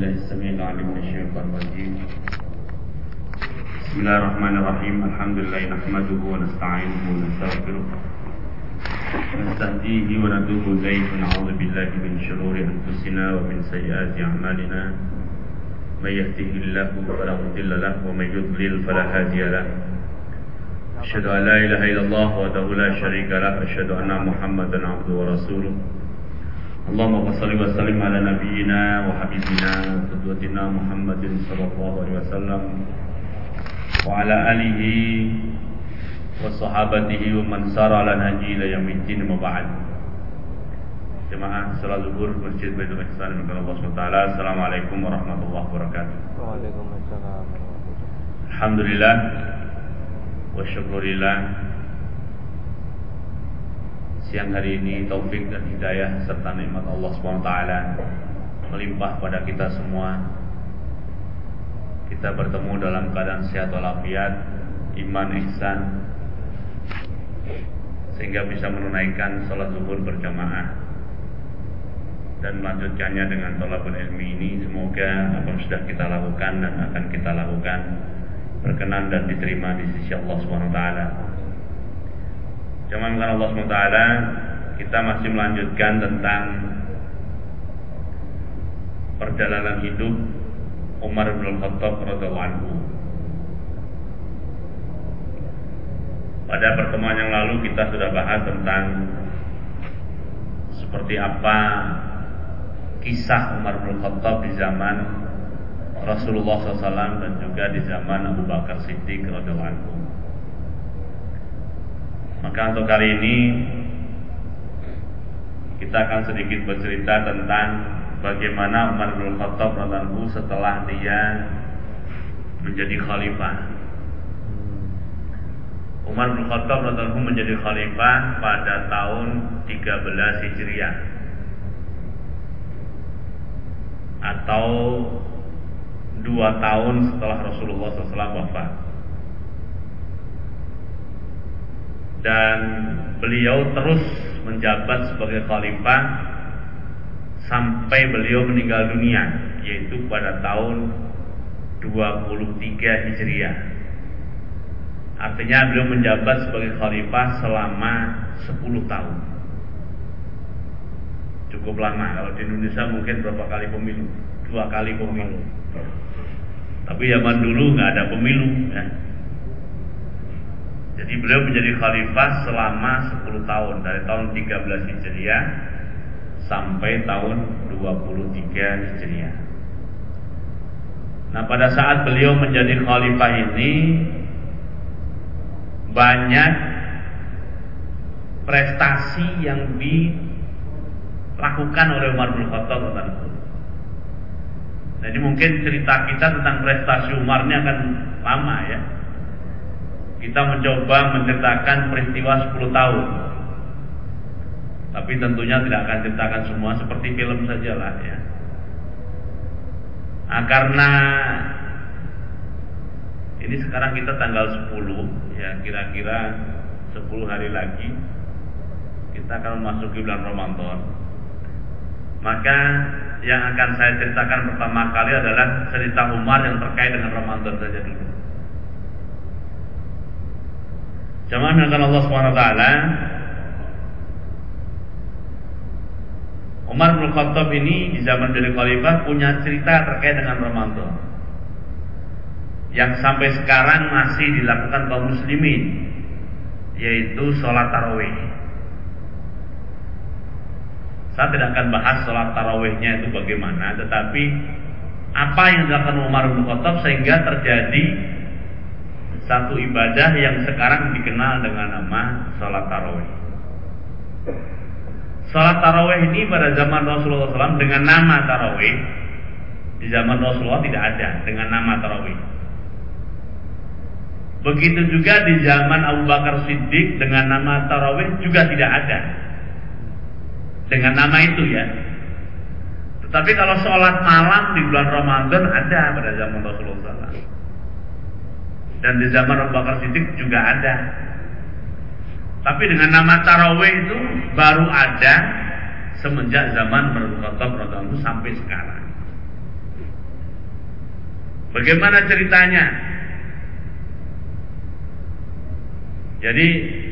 بالله السميع العليم من الشيطان الرجيم. بسم الله الرحمن الرحيم. الحمد لله نحمده ونستعينه ونستغفره ونستهديه ونتوب إليه ونعوذ بالله من شرور أنفسنا ومن سيئات أعمالنا. من يهده الله فلا مضل له ومن يضلل فلا هادي له. أشهد أن لا إله إلا الله وحده لا شريك له. أشهد أن محمدا عبده ورسوله. اللهم صل وسلم على نبينا وحبيبنا وقدوتنا محمد صلى الله عليه وسلم وعلى آله وصحابته ومن سار على نهجه إلى يوم الدين. أما بعد. Jemaah salat zuhur Masjid Baitul Ihsan kepada Allah SWT. Assalamualaikum warahmatullahi wabarakatuh. Waalaikumsalam. Alhamdulillah wa syukurillah, siang hari ini taufik dan hidayah serta nikmat Allah SWT melimpah pada kita semua. Kita bertemu dalam keadaan sehat walafiat, iman ihsan, sehingga bisa menunaikan salat zuhur berjamaah dan melanjutkannya dengan thalabul ilmi ini. Semoga apa yang sudah kita lakukan dan akan kita lakukan berkenan dan diterima di sisi Allah SWT. Jangan Allah SWT, kita masih melanjutkan tentang perjalanan hidup Umar bin Khattab radhiyallahu anhu. Pada pertemuan yang lalu kita sudah bahas tentang seperti apa kisah Umar bin Khattab di zaman Rasulullah SAW dan juga di zaman Abu Bakar Siddiq radhiyallahu anhu. Maka untuk kali ini kita akan sedikit bercerita tentang bagaimana Umar bin Khattab radhiyallahu anhu setelah dia menjadi khalifah. Umar bin Khattab radhiyallahu anhu menjadi khalifah pada tahun 13 Hijriah atau 2 tahun setelah Rasulullah SAW wafat. Dan beliau terus menjabat sebagai khalifah sampai beliau meninggal dunia, yaitu pada tahun 23 Hijriah. Artinya beliau menjabat sebagai khalifah selama 10 tahun. Cukup lama. Kalau di Indonesia mungkin berapa kali pemilu? 2 kali pemilu. Tapi zaman dulu nggak ada pemilu ya. Jadi beliau menjadi khalifah selama 10 tahun, dari tahun 13 Hijriah sampai tahun 23 Hijriah. Nah, pada saat beliau menjadi khalifah ini banyak prestasi yang dilakukan oleh Umar bin Khattab radhiyallahu anhu. Jadi mungkin cerita kita tentang prestasi Umar ini akan lama ya. Kita mencoba menceritakan peristiwa 10 tahun, tapi tentunya tidak akan ceritakan semua, seperti film sajalah ya. Nah, karena ini sekarang kita tanggal 10 ya, kira-kira 10 hari lagi kita akan memasuki bulan Ramadan. Maka yang akan saya ceritakan pertama kali adalah cerita Umar yang terkait dengan Ramadan saja dulu. Jamaah yang akan Allah SWT, Umar bin Khattab ini di zaman jadi khalifah punya cerita terkait dengan Ramadan yang sampai sekarang masih dilakukan kaum muslimin, yaitu sholat tarawih. Saya tidak akan bahas sholat tarawihnya itu bagaimana, tetapi apa yang dilakukan Umar bin Khattab sehingga terjadi satu ibadah yang sekarang dikenal dengan nama sholat tarawih. Sholat tarawih ini pada zaman Rasulullah SAW dengan nama tarawih, di zaman Rasulullah tidak ada dengan nama tarawih. Begitu juga di zaman Abu Bakar Siddiq dengan nama tarawih juga tidak ada dengan nama itu ya. Tetapi kalau sholat malam di bulan Ramadan ada pada zaman Rasulullah SAW. Dan di zaman Abu Bakar Siddiq juga ada. Tapi dengan nama tarawih itu baru ada semenjak zaman Umar bin Khattab radhiyallahu anhu sampai sekarang. Bagaimana ceritanya? Jadi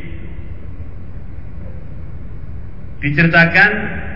diceritakan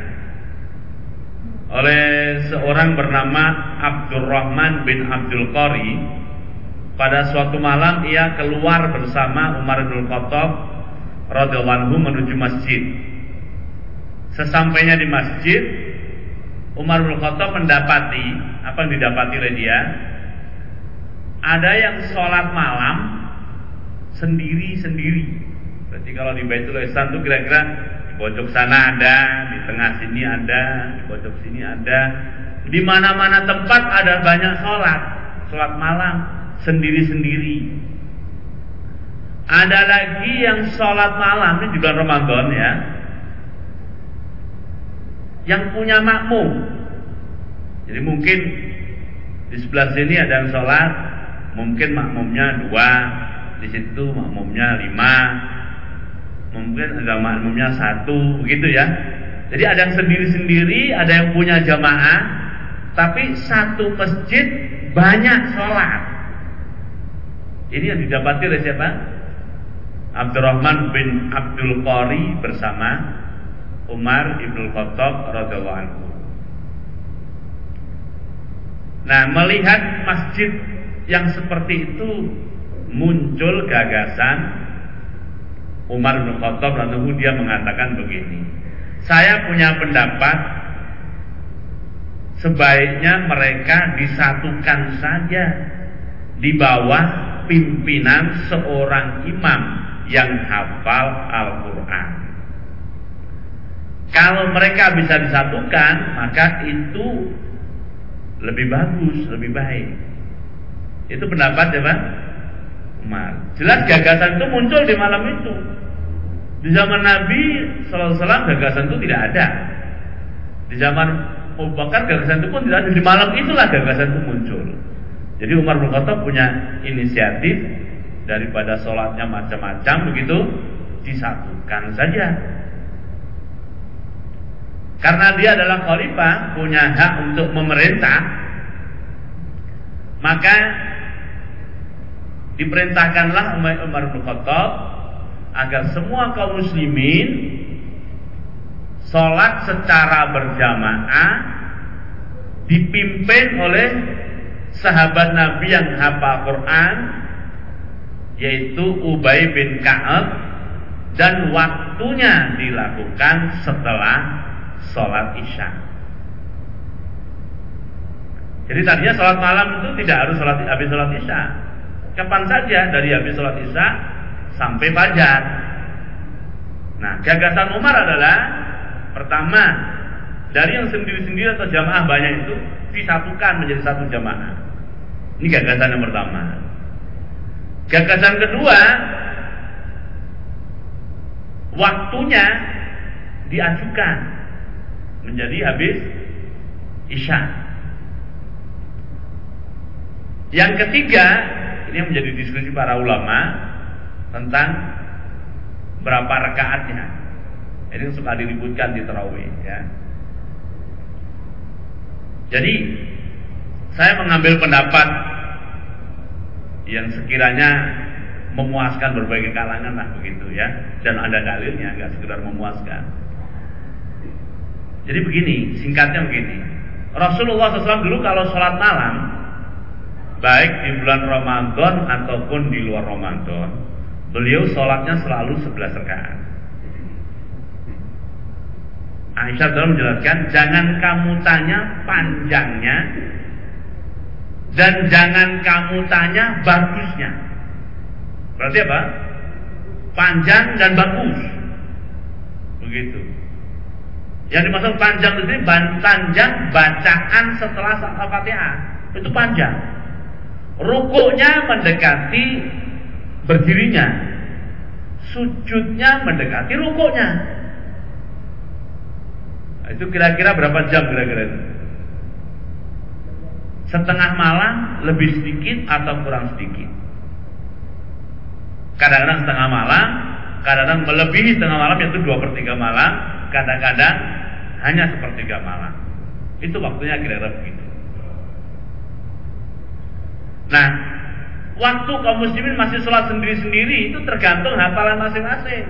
oleh seorang bernama Abdurrahman bin Abdul Qari. Pada suatu malam ia keluar bersama Umar bin Khattab radhiyallahu anhu menuju masjid. Sesampainya di masjid, Umar bin Khattab mendapati, apa yang didapati oleh dia? Ada yang sholat malam sendiri-sendiri. Berarti kalau di Baitul Ihsan itu kira-kira di pojok sana ada, di tengah sini ada, di pojok sini ada. Di mana-mana tempat ada banyak sholat malam sendiri-sendiri. Ada lagi yang sholat malam, ini juga Ramadan ya, yang punya makmum. Jadi mungkin di sebelah sini ada yang sholat, mungkin makmumnya 2, di situ makmumnya 5, mungkin ada makmumnya 1, begitu ya. Jadi ada yang sendiri-sendiri, ada yang punya jamaah, tapi satu masjid banyak sholat. Ini yang didapati oleh siapa? Abdurrahman bin Abdul Qari bersama Umar ibn Khattab radhiyallahu anhu. Nah, melihat masjid yang seperti itu, muncul gagasan Umar bin Khattab radhiyallahu anhu. Dia mengatakan begini, saya punya pendapat, sebaiknya mereka disatukan saja di bawah pimpinan seorang imam yang hafal Al-Quran. Kalau mereka bisa disatukan, maka itu lebih bagus, lebih baik. Itu pendapat ya Pak Umar. Jelas gagasan itu muncul di malam itu. Di zaman Nabi SAW gagasan itu tidak ada. Di zaman Abu Bakar gagasan itu pun tidak ada. Di malam itulah gagasan itu muncul. Jadi Umar bin Khattab punya inisiatif, daripada sholatnya macam-macam begitu, disatukan saja. Karena dia adalah khalifah, punya hak untuk memerintah, maka diperintahkanlah Umar bin Khattab agar semua kaum muslimin sholat secara berjamaah, dipimpin oleh sahabat Nabi yang hafal Quran, yaitu Ubay bin Ka'ab, dan waktunya dilakukan setelah sholat isya. Jadi tadinya sholat malam itu tidak harus habis sholat isya, kapan saja dari habis sholat isya sampai fajar. Nah, gagasan Umar adalah pertama, dari yang sendiri-sendiri atau jamaah banyak itu disatukan menjadi satu jamaah. Ini gagasan yang pertama. Gagasan kedua, waktunya diajukan menjadi habis isya. Yang ketiga, ini yang menjadi diskusi para ulama tentang berapa rakaatnya. Ini suka diributkan di tarawih ya. Jadi saya mengambil pendapat yang sekiranya memuaskan berbagai kalangan lah begitu ya, dan ada dalilnya, nggak sekedar memuaskan. Jadi begini, singkatnya begini, Rasulullah SAW dulu kalau sholat malam, baik di bulan Ramadan ataupun di luar Ramadan, beliau sholatnya selalu 11 rakaat. Aisyah telah menjelaskan, jangan kamu tanya panjangnya, dan jangan kamu tanya bagusnya. Berarti apa? Panjang dan bagus. Begitu. Yang dimaksud panjang itu panjang bacaan setelah Al-Fatihah. Itu panjang. Rukuknya mendekati berdirinya, sujudnya mendekati rukuknya. Itu kira-kira berapa jam kira-kira itu? Setengah malam, lebih sedikit atau kurang sedikit. Kadang-kadang setengah malam, kadang-kadang melebihi setengah malam, yaitu 2/3 malam, kadang-kadang hanya 1/3 malam. Itu waktunya kira-kira begitu. Nah, waktu kaum muslimin masih sholat sendiri-sendiri itu tergantung hafalan masing-masing.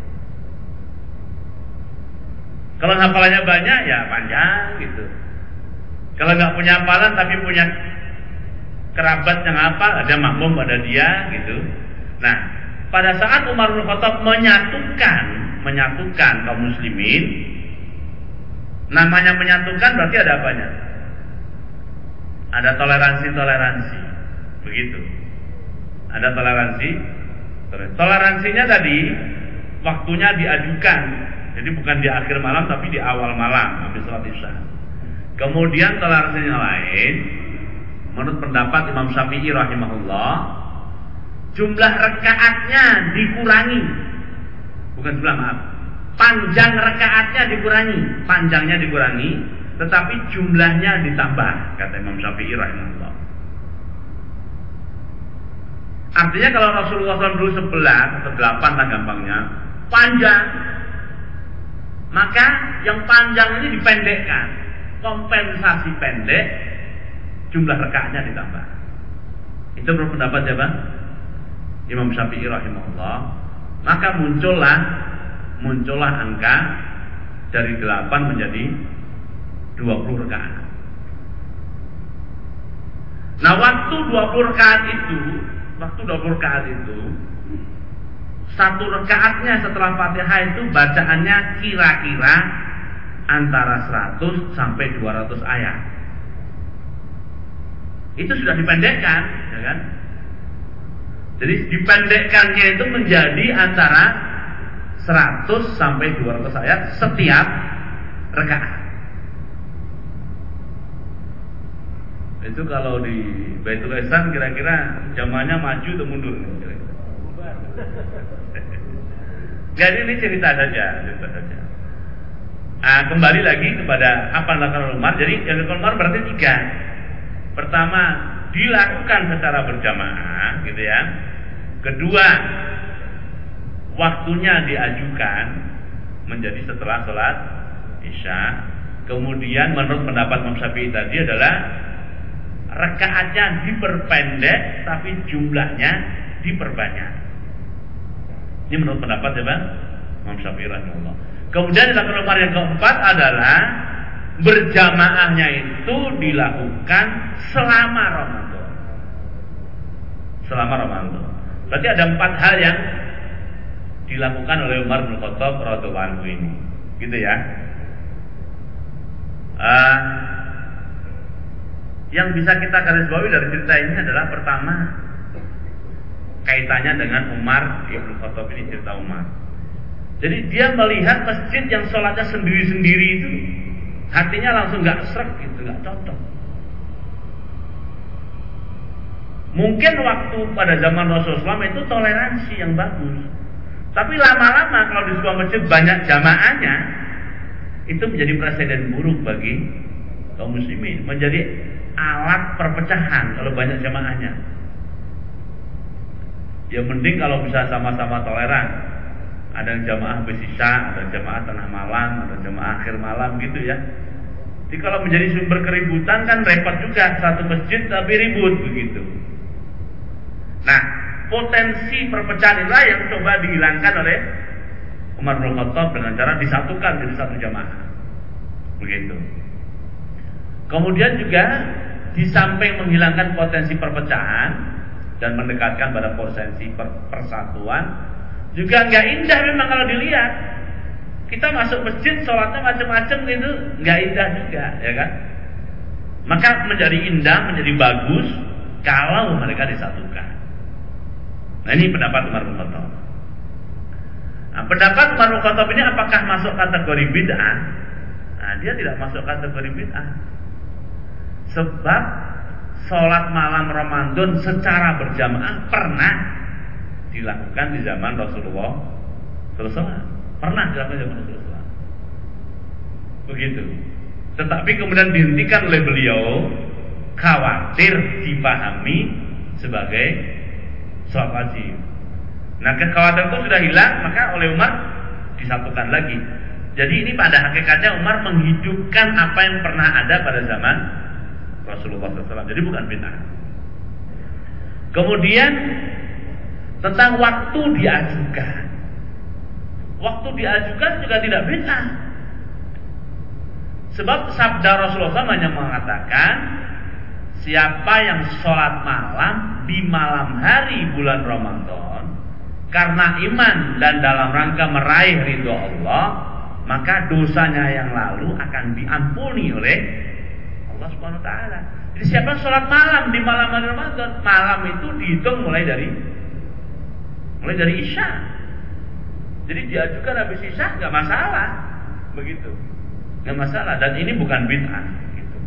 Kalau hafalannya banyak ya panjang gitu. Kalau nggak punya hafalan tapi punya kerabat yang hafal, ada makmum pada dia gitu. Nah, pada saat Umar bin Khattab menyatukan kaum muslimin, namanya menyatukan berarti ada apanya? Ada toleransi, begitu. Ada toleransi. Toleransinya tadi waktunya diajukan, jadi bukan di akhir malam tapi di awal malam habis sholat isya. Kemudian toleransinya lain, menurut pendapat Imam Syafi'i rahimahullah, jumlah rakaatnya dikurangi, bukan jumlah maaf, panjang rakaatnya dikurangi, panjangnya dikurangi, tetapi jumlahnya ditambah, kata Imam Syafi'i rahimahullah. Artinya kalau Rasulullah SAW dulu 11 atau 8 lah gampangnya, panjang, maka yang panjang ini dipendekkan, kompensasi pendek, jumlah rakaatnya ditambah. Itu menurut pendapat siapa? Imam Syafi'i rahimahullah. Maka muncullah angka dari 8 menjadi 20 rakaat. Nah, waktu 20 rakaat itu, satu rakaatnya setelah Fatihah itu bacaannya kira-kira antara 100 sampai 200 ayat. Itu sudah dipendekkan, ya kan? Jadi dipendekkannya itu menjadi antara 100 sampai 200 ayat setiap rakaat. Itu kalau di Baitul Ihsan kira-kira jamaahnya maju atau mundur? Jadi ini cerita saja. Kembali lagi kepada apa yang dilakukan Umar. Jadi yang dilakukan Umar berarti 3. Pertama, dilakukan secara berjamaah, gitu ya. Kedua, waktunya diajukan menjadi setelah sholat isya. Kemudian menurut pendapat Imam Syafi'i tadi adalah rakaatnya diperpendek tapi jumlahnya diperbanyak. Ini menurut pendapat siapa? Imam Syafi'i rahimahullah. Kemudian dilakukan Umar yang keempat adalah berjamaahnya itu dilakukan selama Ramadan. Selama Ramadan. Berarti ada 4 hal yang dilakukan oleh Umar bin Khattab radhiyallahu anhu ini. Gitu ya. Yang bisa kita garis bawahi dari cerita ini adalah pertama, kaitannya dengan Umar bin Khattab ini, cerita Umar. Jadi dia melihat masjid yang sholatnya sendiri-sendiri itu, hatinya langsung gak srek gitu, gak cocok. Mungkin waktu pada zaman Rasulullah SAW itu toleransi yang bagus, tapi lama-lama kalau di sebuah masjid banyak jamaahnya, itu menjadi presiden buruk bagi kaum muslimin, menjadi alat perpecahan kalau banyak jamaahnya. Ya mending kalau bisa sama-sama toleran. Ada yang jamaah habis isya, ada jamaah tengah malam, ada jamaah akhir malam gitu ya. Jadi kalau menjadi sumber keributan kan repot juga, satu masjid tapi ribut begitu. Nah, potensi perpecahan inilah yang coba dihilangkan oleh Umar bin Khattab dengan cara disatukan jadi satu jamaah. Begitu. Kemudian juga di samping menghilangkan potensi perpecahan dan mendekatkan pada potensi persatuan, juga nggak indah memang kalau dilihat. Kita masuk masjid sholatnya macam-macam itu nggak indah juga, ya kan? Maka menjadi indah, menjadi bagus kalau mereka disatukan. Nah ini pendapat Umar bin Khattab. Nah, pendapat Umar bin Khattab ini apakah masuk kategori bid'ah? Nah, dia tidak masuk kategori bid'ah. Sebab sholat malam Ramadan secara berjamaah pernah dilakukan di zaman Rasulullah SAW. Pernah dilakukan di zaman Rasulullah. Begitu. Tetapi kemudian dihentikan oleh beliau, khawatir dipahami sebagai sholat wajib. Nah, kekhawatiran itu sudah hilang, maka oleh Umar disatukan lagi. Jadi ini pada hakikatnya Umar menghidupkan apa yang pernah ada pada zaman Rasulullah SAW. Jadi bukan bid'ah. Kemudian tentang waktu diajukan. Waktu diajukan juga tidak bid'ah. Sebab sabda Rasulullah SAW hanya mengatakan, siapa yang sholat malam di malam hari bulan Ramadan karena iman dan dalam rangka meraih ridho Allah, maka dosanya yang lalu akan diampuni oleh Allah Subhanahu wa taala. Jadi siapa sholat malam di malam hari Ramadan, malam itu dihitung mulai dari Isya. Jadi diajukan habis Isya nggak masalah, begitu, nggak masalah. Dan ini bukan bid'ah. Gitu.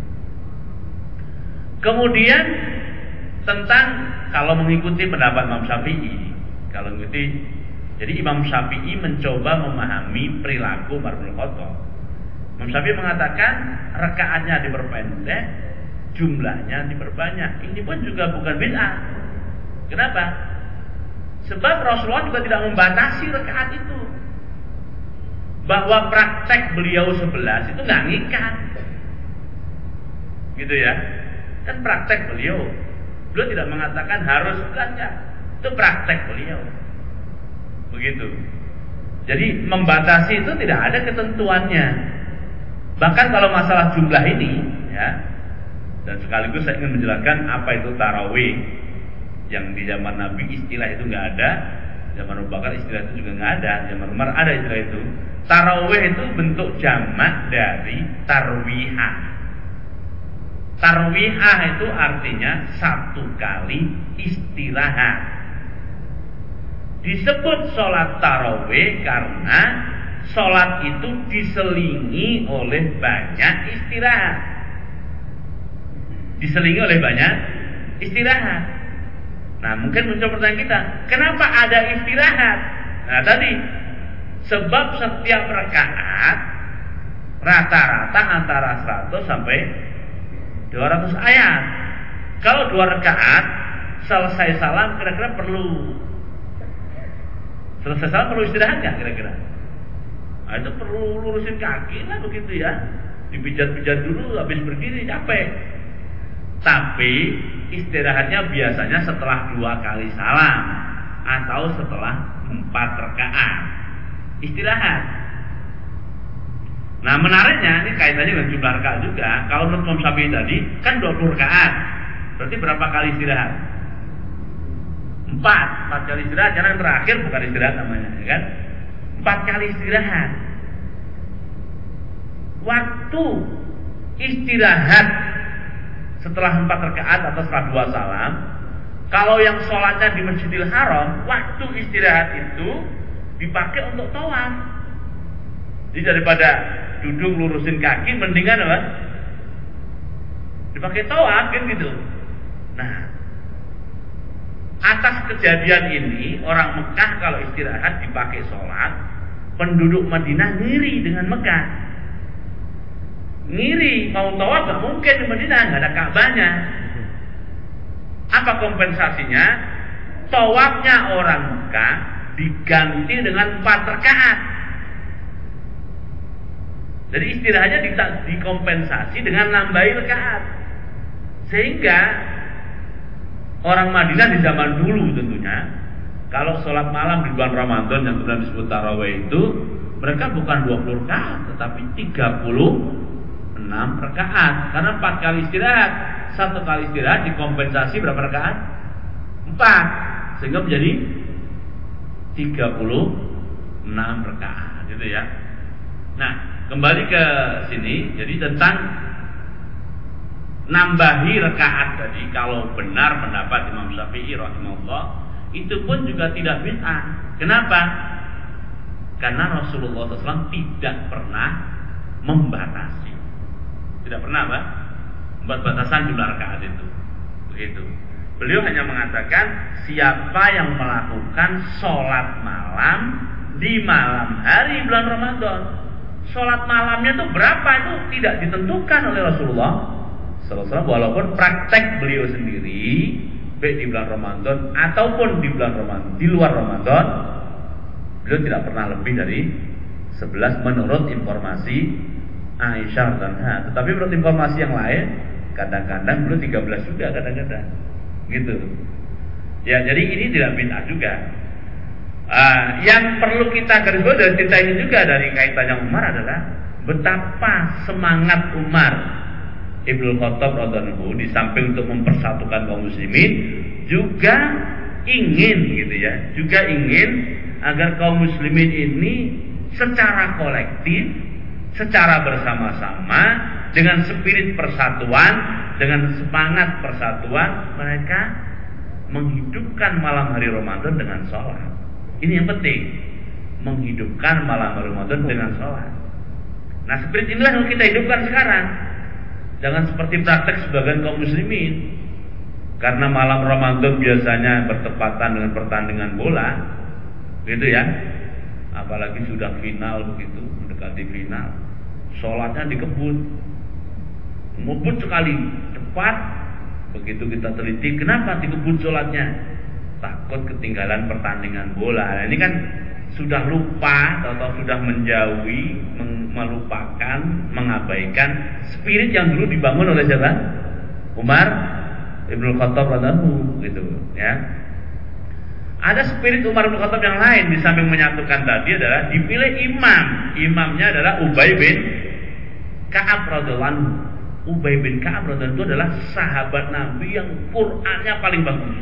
Kemudian tentang kalau mengikuti pendapat Imam Syafi'i, jadi Imam Syafi'i mencoba memahami perilaku Umar bin Khattab. Imam Syafi'i mengatakan rakaatnya diperpendek, jumlahnya diperbanyak. Ini pun juga bukan bid'ah. Kenapa? Sebab Rasulullah juga tidak membatasi rakaat itu. Bahwa praktek beliau 11 itu nggak ngikat, gitu ya. Kan praktek beliau tidak mengatakan harus belanja. Itu praktek beliau, begitu. Jadi membatasi itu tidak ada ketentuannya. Bahkan kalau masalah jumlah ini, ya. Dan sekaligus saya ingin menjelaskan apa itu tarawih. Yang di zaman Nabi istilah itu nggak ada, zaman Abu Bakar istilah itu juga nggak ada, zaman Umar ada istilah itu. Tarawih itu bentuk jamak dari tarwihah. Tarwihah itu artinya satu kali istirahat. Disebut sholat tarawih karena sholat itu diselingi oleh banyak istirahat. Diselingi oleh banyak istirahat. Nah, mungkin muncul pertanyaan kita, kenapa ada istirahat? Nah, tadi sebab setiap rakaat rata-rata antara 100 sampai 200 ayat. Kalau 2 rakaat selesai salam kira-kira perlu istirahat nggak kira-kira? Nah, itu perlu lurusin kaki lah begitu ya, dipijat-pijat dulu habis berdiri capek. Tapi istirahatnya biasanya setelah 2 kali salam atau setelah 4 rakaat istirahat. Nah, menariknya ini kaitannya dengan jumlah rakaat juga. Kalau menurut Imam Syafi'i tadi kan 20 rakaat, berarti berapa kali istirahat? 4 kali istirahat. Karena yang terakhir bukan istirahat namanya, ya kan? 4 kali istirahat. Waktu istirahat setelah 4 rakaat atau setelah 2 salam, kalau yang sholatnya di Masjidil Haram, waktu istirahat itu dipakai untuk tawaf. Jadi daripada duduk lurusin kaki, mendingan apa? Dipakai tawaf kan gitu. Nah, atas kejadian ini orang Mekah kalau istirahat dipakai sholat, penduduk Madinah ngiri dengan Mekah. Ngiri, mau tawaf gak mungkin di Madinah, gak ada Ka'bahnya. Apa kompensasinya? Tawafnya orang Mekah diganti dengan 4 rakaat. Jadi istirahatnya dikompensasi dengan nambahi rakaat. Sehingga orang Madinah di zaman dulu tentunya, kalau sholat malam di bulan Ramadan yang kemudian disebut tarawih itu, mereka bukan 20 rakaat tetapi 36 rakaat. Karena 4 kali istirahat, 1 kali istirahat dikompensasi berapa rakaat? 4, sehingga menjadi 36 rakaat, gitu ya. Nah, kembali ke sini, jadi tentang nambahi rakaat tadi, kalau benar pendapat Imam Syafi'i rahimahullah, itu pun juga tidak bid'ah. Kenapa? Karena Rasulullah SAW tidak pernah membatasi. Tidak pernah apa? Membuat batasan jumlah rakaat itu. Begitu. Beliau hanya mengatakan siapa yang melakukan sholat malam di malam hari bulan Ramadan. Sholat malamnya itu berapa itu tidak ditentukan oleh Rasulullah SAW, walaupun praktek beliau sendiri baik di bulan Ramadan ataupun di bulan Ramadan, di luar Ramadan, beliau tidak pernah lebih dari 11 menurut informasi Aisyah dan tetapi menurut informasi yang lain kadang-kadang beliau 13 juga kadang-kadang gitu. Ya, jadi ini tidak bid'ah juga. Yang perlu kita garis bawahi dari cerita ini juga dari kaitannya Umar adalah betapa semangat Umar Ibnu Khattab radhiyallahu di samping untuk mempersatukan kaum muslimin juga ingin gitu ya, juga ingin agar kaum muslimin ini secara kolektif, secara bersama-sama dengan spirit persatuan, dengan semangat persatuan mereka menghidupkan malam hari Ramadan dengan sholat. Ini yang penting, menghidupkan malam hari Ramadan dengan sholat. Nah, spirit inilah yang kita hidupkan sekarang. Jangan seperti praktek sebagian kaum muslimin. Karena malam Ramadan biasanya bertepatan dengan pertandingan bola, gitu ya. Apalagi sudah final begitu, mendekati final, sholatnya dikebut, ngebut sekali, cepat. Begitu kita teliti, kenapa dikebut sholatnya? Takut ketinggalan pertandingan bola. Nah, ini kan sudah lupa atau sudah menjauhi, melupakan, mengabaikan spirit yang dulu dibangun oleh siapa? Umar Ibnu Khattab radhiyallahu gitu ya. Ada spirit Umar Ibnu Khattab yang lain di samping menyatukan tadi adalah dipilih imam. Imamnya adalah Ubay bin Ka'ab radhiyallahu. Ubay bin Ka'ab radhiyallahu itu adalah sahabat Nabi yang Qur'annya paling bagus.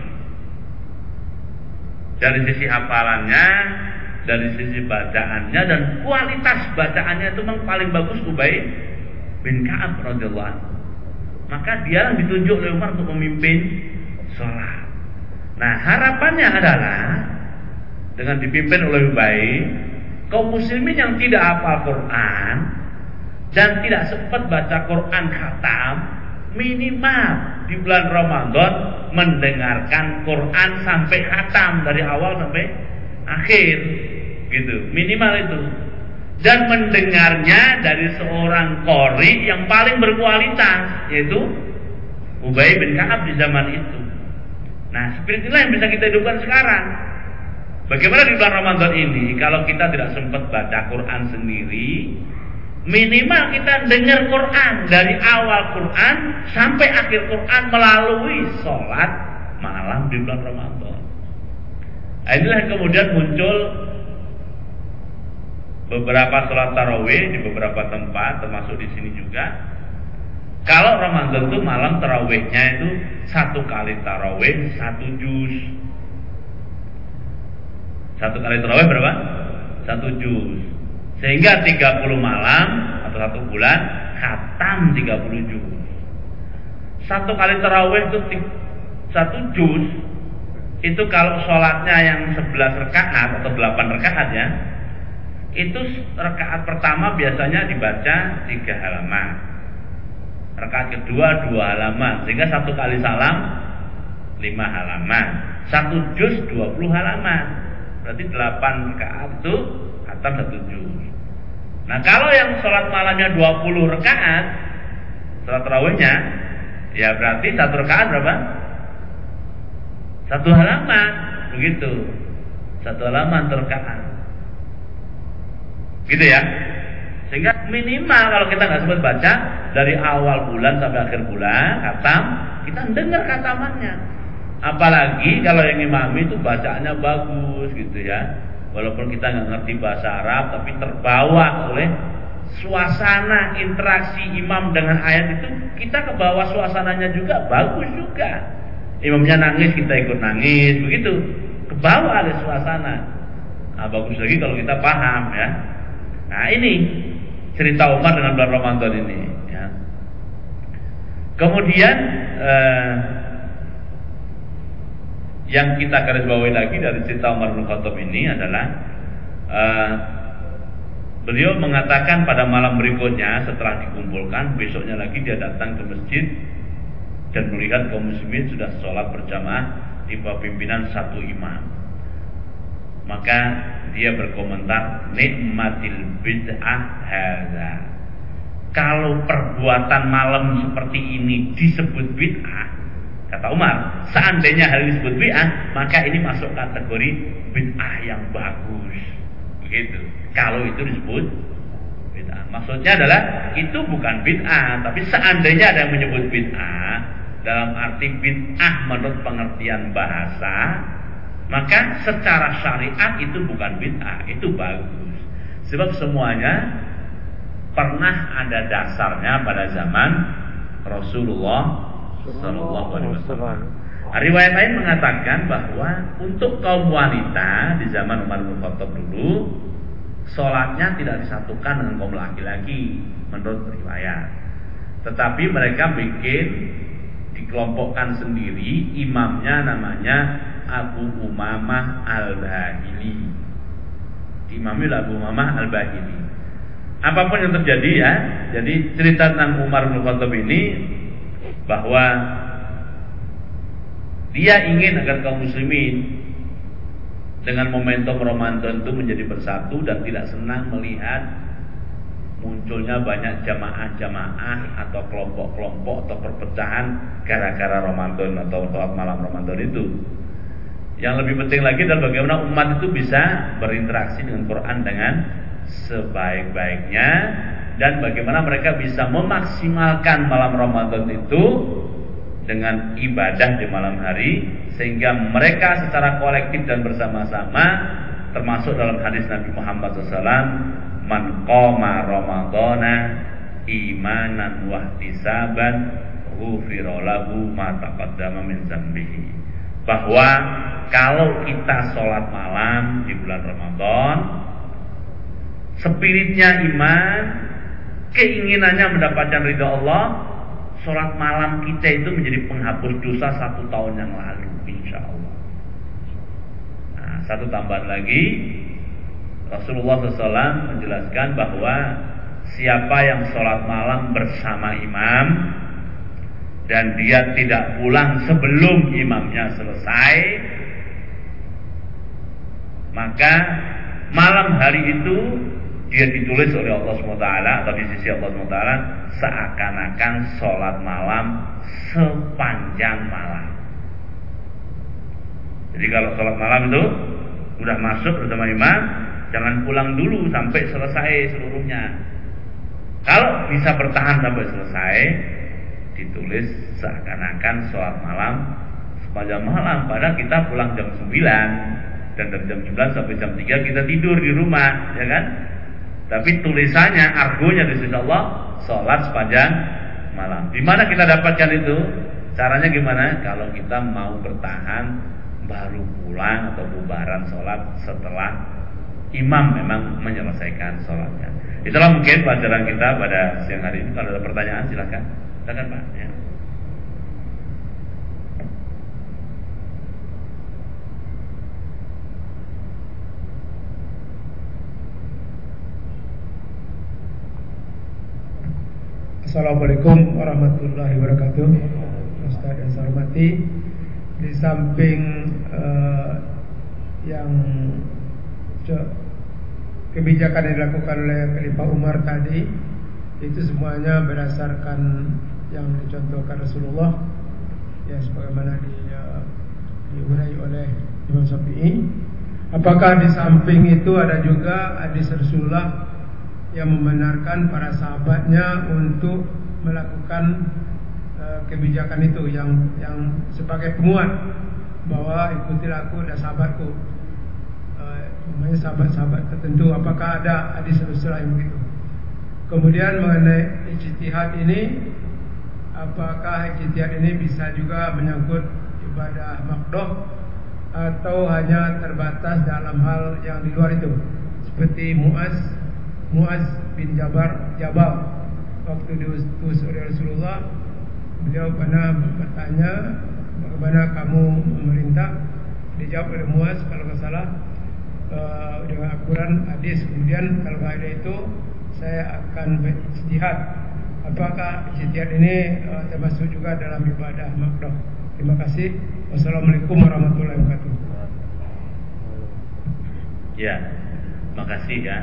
Dari sisi hafalannya, dari sisi bacaannya dan kualitas bacaannya itu memang paling bagus Ubay bin Ka'ab radhiyallahu. Maka dia yang ditunjuk oleh Umar untuk memimpin sholat. Nah, harapannya adalah dengan dipimpin oleh Ubay, kaum muslimin yang tidak hafal Quran dan tidak sempat baca Quran khatam, minimal di bulan Ramadan mendengarkan Quran sampai khatam dari awal sampai akhir, gitu. Minimal itu. Dan mendengarnya dari seorang qori yang paling berkualitas, yaitu Ubay bin Ka'ab di zaman itu. Nah, spirit inilah yang bisa kita hidupkan sekarang. Bagaimana di bulan Ramadan ini, kalau kita tidak sempat baca Quran sendiri, minimal kita dengar Quran dari awal Quran sampai akhir Quran melalui sholat malam di bulan Ramadan. Nah, inilah yang kemudian muncul beberapa sholat tarawih di beberapa tempat, termasuk di sini juga. Kalau Ramadan itu malam tarawihnya itu 1 kali tarawih 1 juz. 1 kali tarawih berapa? 1 juz. Sehingga 30 malam atau 1 bulan khatam 30 juz. 1 kali tarawih itu 1 juz. Itu kalau sholatnya yang 11 rakaat atau 8 rakaat ya, itu rakaat pertama biasanya dibaca 3 halaman, rakaat kedua 2 halaman, sehingga 1 kali salam 5 halaman, 1 juz 20 halaman, berarti 8 rakaat itu khatam 1 juz. Nah, kalau yang sholat malamnya 20 rakaat, sholat tarawihnya, ya berarti 1 rakaat berapa? 1 halaman, begitu, 1 halaman rakaat. Gitu ya. Sehingga minimal kalau kita nggak sempat baca dari awal bulan sampai akhir bulan khatam, kita dengar khatamannya. Apalagi kalau yang imami itu bacaannya bagus gitu ya. Walaupun kita nggak ngerti bahasa Arab, tapi terbawa oleh suasana interaksi imam dengan ayat itu, kita kebawa suasananya juga bagus juga. Imamnya nangis, kita ikut nangis, begitu. Kebawa oleh suasana. Nah, bagus lagi kalau kita paham ya. Nah, ini cerita Umar dengan bulan Ramadan ini ya. Kemudian yang kita garis bawahi lagi dari cerita Umar bin Khattab ini adalah beliau mengatakan pada malam berikutnya setelah dikumpulkan, besoknya lagi dia datang ke masjid dan melihat kaum muslimin sudah sholat berjamaah di bawah pimpinan 1 imam. Maka dia berkomentar, nikmatil bid'ah hadza. Kalau perbuatan malam seperti ini disebut bid'ah, kata Umar, seandainya hal ini disebut bid'ah, maka ini masuk kategori bid'ah yang bagus. Begitu. Kalau itu disebut bid'ah, maksudnya adalah itu bukan bid'ah, tapi seandainya ada yang menyebut bid'ah, dalam arti bid'ah menurut pengertian bahasa, maka secara syariat itu bukan bid'ah, itu bagus. Sebab semuanya pernah ada dasarnya pada zaman Rasulullah Sallallahu Alaihi Wasallam. Riwayat lain mengatakan bahwa untuk kaum wanita di zaman Umar bin Khattab dulu, sholatnya tidak disatukan dengan kaum laki-laki menurut riwayat. Tetapi mereka dikelompokkan sendiri, imamnya namanya Abu Umamah Al-Bahili. Imamnya Abu Umamah Al-Bahili. Apapun yang terjadi ya, jadi cerita tentang Umar bin Khattab ini bahwa dia ingin agar kaum muslimin dengan momentum Ramadan itu menjadi bersatu dan tidak senang melihat munculnya banyak jamaah-jamaah atau kelompok-kelompok atau perpecahan gara-gara Ramadan atau sholat malam Ramadan itu. Yang lebih penting lagi adalah bagaimana umat itu bisa berinteraksi dengan Quran dengan sebaik-baiknya dan bagaimana mereka bisa memaksimalkan malam Ramadan itu dengan ibadah di malam hari, sehingga mereka secara kolektif dan bersama-sama, termasuk dalam hadis Nabi Muhammad SAW, man qama ramadhana imanan wahtisaban ghufira lahu ma taqaddama min dzambihi. Bahwa kalau kita sholat malam di bulan Ramadan, spiritnya iman, keinginannya mendapatkan ridha Allah, sholat malam kita itu menjadi penghapus dosa 1 tahun yang lalu, insya Allah. Nah, satu tambahan lagi, Rasulullah SAW menjelaskan bahwa siapa yang sholat malam bersama imam dan dia tidak pulang sebelum imamnya selesai, maka malam hari itu dia ditulis oleh Allah SWT atau di sisi Allah SWT seakan-akan sholat malam sepanjang malam. Jadi kalau sholat malam itu udah masuk bersama imam, jangan pulang dulu sampai selesai seluruhnya. Kalau bisa bertahan sampai selesai, ditulis seakan-akan sholat malam sepanjang malam. Padahal kita pulang jam 9 dan dari jam 9 sampai jam 3 kita tidur di rumah, ya kan? Tapi tulisannya, argonya di sisi Allah, sholat sepanjang malam. Di mana kita dapatkan itu? Caranya gimana? Kalau kita mau bertahan, baru pulang atau bubaran sholat setelah imam memang menyelesaikan sholatnya. Itulah mungkin pelajaran kita pada siang hari ini. Kalau ada pertanyaan silakan. Silakan Pak. Ya. Assalamualaikum warahmatullahi wabarakatuh. Ustaz yang saya hormati, di samping yang kebijakan yang dilakukan oleh Khalifah Umar tadi, itu semuanya berdasarkan yang dicontohkan Rasulullah, ya sebagaimana diurai oleh Imam Syafi'i. Apakah di samping itu ada juga hadis Rasulullah yang membenarkan para sahabatnya untuk melakukan kebijakan itu yang sebagai penguat bahwa ikutilah aku dan sahabatku, namanya sahabat-sahabat tertentu. Apakah ada hadis Rasulullah yang begitu? Kemudian mengenai ijtihad ini, apakah ijtihad ini bisa juga menyangkut ibadah maqdoh atau hanya terbatas dalam hal yang di luar itu, seperti Muaz bin Jabal waktu diutus oleh Rasulullah, beliau pernah bertanya bagaimana kamu memerintah, dijawab oleh Muaz kalau nggak salah dengan Al-Quran hadis, kemudian kalau nggak ada itu saya akan berijtihad. Apakah ijtihad ini termasuk juga dalam ibadah maqdoh? Terima kasih. Wassalamualaikum warahmatullahi wabarakatuh. Ya, makasih ya.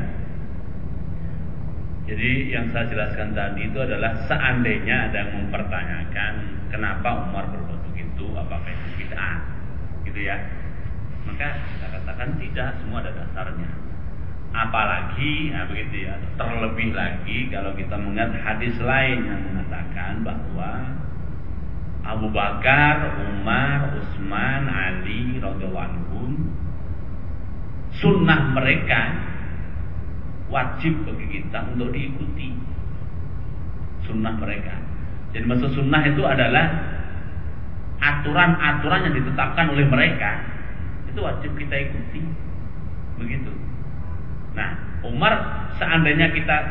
Jadi yang saya jelaskan tadi itu adalah seandainya ada yang mempertanyakan kenapa Umar berbuat begitu, apakah itu bid'ah, gitu ya. Maka kita katakan tidak, semua ada dasarnya. Apalagi, nah begitu ya. Terlebih lagi kalau kita mengingat hadis lain yang mengatakan bahwa Abu Bakar, Umar, Utsman, Ali radhiyallahu anhum, sunnah mereka wajib bagi kita untuk diikuti. Sunnah mereka. Jadi maksud sunnah itu adalah aturan-aturan yang ditetapkan oleh mereka, itu wajib kita ikuti. Begitu. Nah, Umar seandainya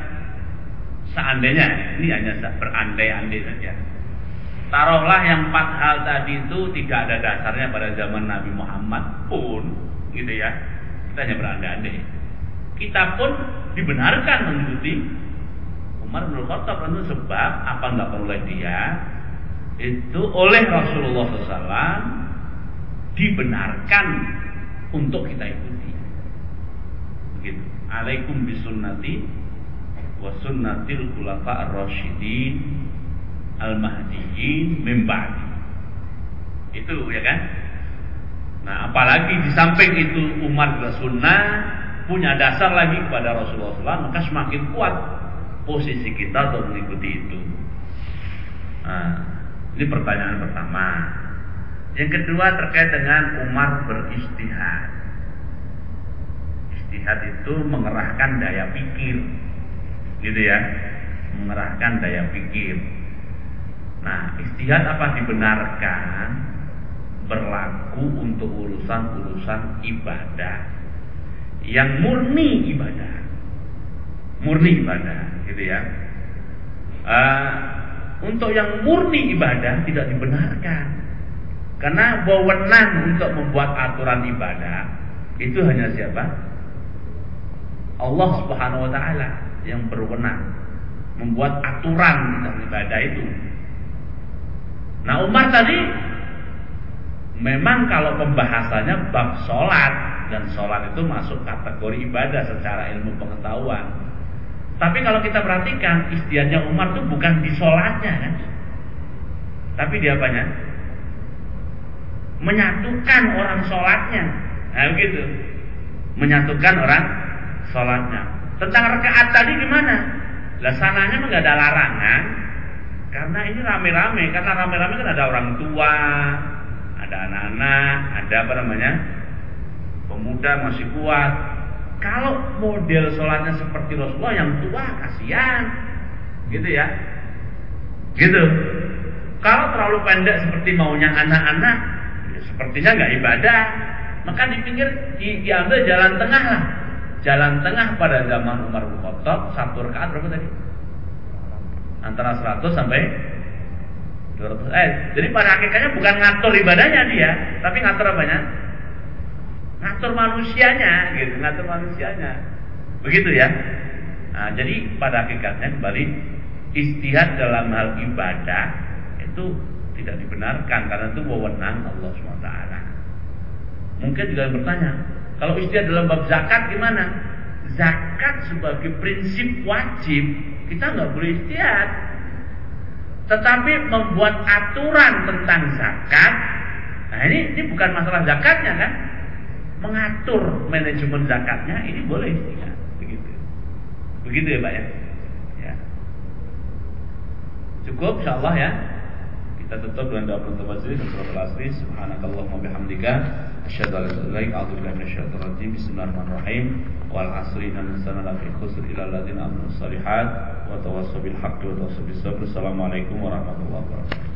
ini hanya berandai-andai saja. Taruhlah yang 4 hal tadi itu tidak ada dasarnya pada zaman Nabi Muhammad pun, gitu ya. Kita hanya berandai-andai. Kita pun dibenarkan mengikuti Umar bin Khattab itu sebab apa enggak oleh dia itu oleh Rasulullah SAW dibenarkan untuk kita ikuti. Begitu. Alaikum bisunnati wa sunnatil khulafa'ir rasyidin al-mahdiyyin min ba'di. Itu ya kan? Nah, apalagi di samping itu Umar juga sunnah, punya dasar lagi kepada Rasulullah SAW, maka semakin kuat posisi kita untuk mengikuti itu. Nah, ini pertanyaan pertama. Yang kedua terkait dengan Umar beristihad. Istihad itu mengerahkan daya pikir, gitu ya, mengerahkan daya pikir. Nah, istihad apa dibenarkan berlaku untuk urusan-urusan ibadah yang murni ibadah, gitu ya. Untuk yang murni ibadah tidak dibenarkan, karena wewenang untuk membuat aturan ibadah itu hanya siapa? Allah Subhanahu Wa Taala yang berwenang membuat aturan tentang ibadah itu. Nah, Umar tadi memang kalau pembahasannya bab sholat, dan sholat itu masuk kategori ibadah secara ilmu pengetahuan. Tapi kalau kita perhatikan istihadnya Umar itu bukan di sholatnya kan, tapi di apanya? Menyatukan orang sholatnya. Nah begitu, menyatukan orang sholatnya. Tentang rakaat tadi gimana? Lah sananya nggak ada larangan, karena ini rame-rame. Karena rame-rame kan ada orang tua, ada anak-anak, ada pemuda masih kuat. Kalau model sholatnya seperti Rasulullah yang tua, kasihan, gitu ya, gitu. Kalau terlalu pendek seperti maunya anak-anak, ya sepertinya nggak ibadah. Maka diambil jalan tengah lah. Jalan tengah pada zaman Umar bin Khattab, 1 rakaat berapa tadi? Antara 100 sampai 200. Jadi pada hakikatnya bukan ngatur ibadahnya dia, tapi ngatur apanya? Ngatur manusianya, gitu, ngatur manusianya. Begitu ya. Nah, jadi pada hakikatnya kembali istihad dalam hal ibadah itu tidak dibenarkan karena itu wewenang Allah SWT. Mungkin juga yang bertanya, kalau istihad dalam bab zakat gimana? Zakat sebagai prinsip wajib kita nggak boleh istihad. Tetapi membuat aturan tentang zakat, nah ini bukan masalah zakatnya kan? Mengatur manajemen zakatnya ini boleh istihad, begitu ya Pak ya. Cukup insyaallah ya. Kita tutup dengan doa penutup majelis. Subhanakallahumma bihamdika asyhadu an la ilaha illa anta astaghfiruka wa atubu ilaik. Bismillahirrahmanirrahim. Wal 'asri innal insana lafi khusr illa alladziina aamanu was-solihaat wa tawassaw bil haqqi wa tawassaw bis sabr. Assalamualaikum warahmatullahi wabarakatuh.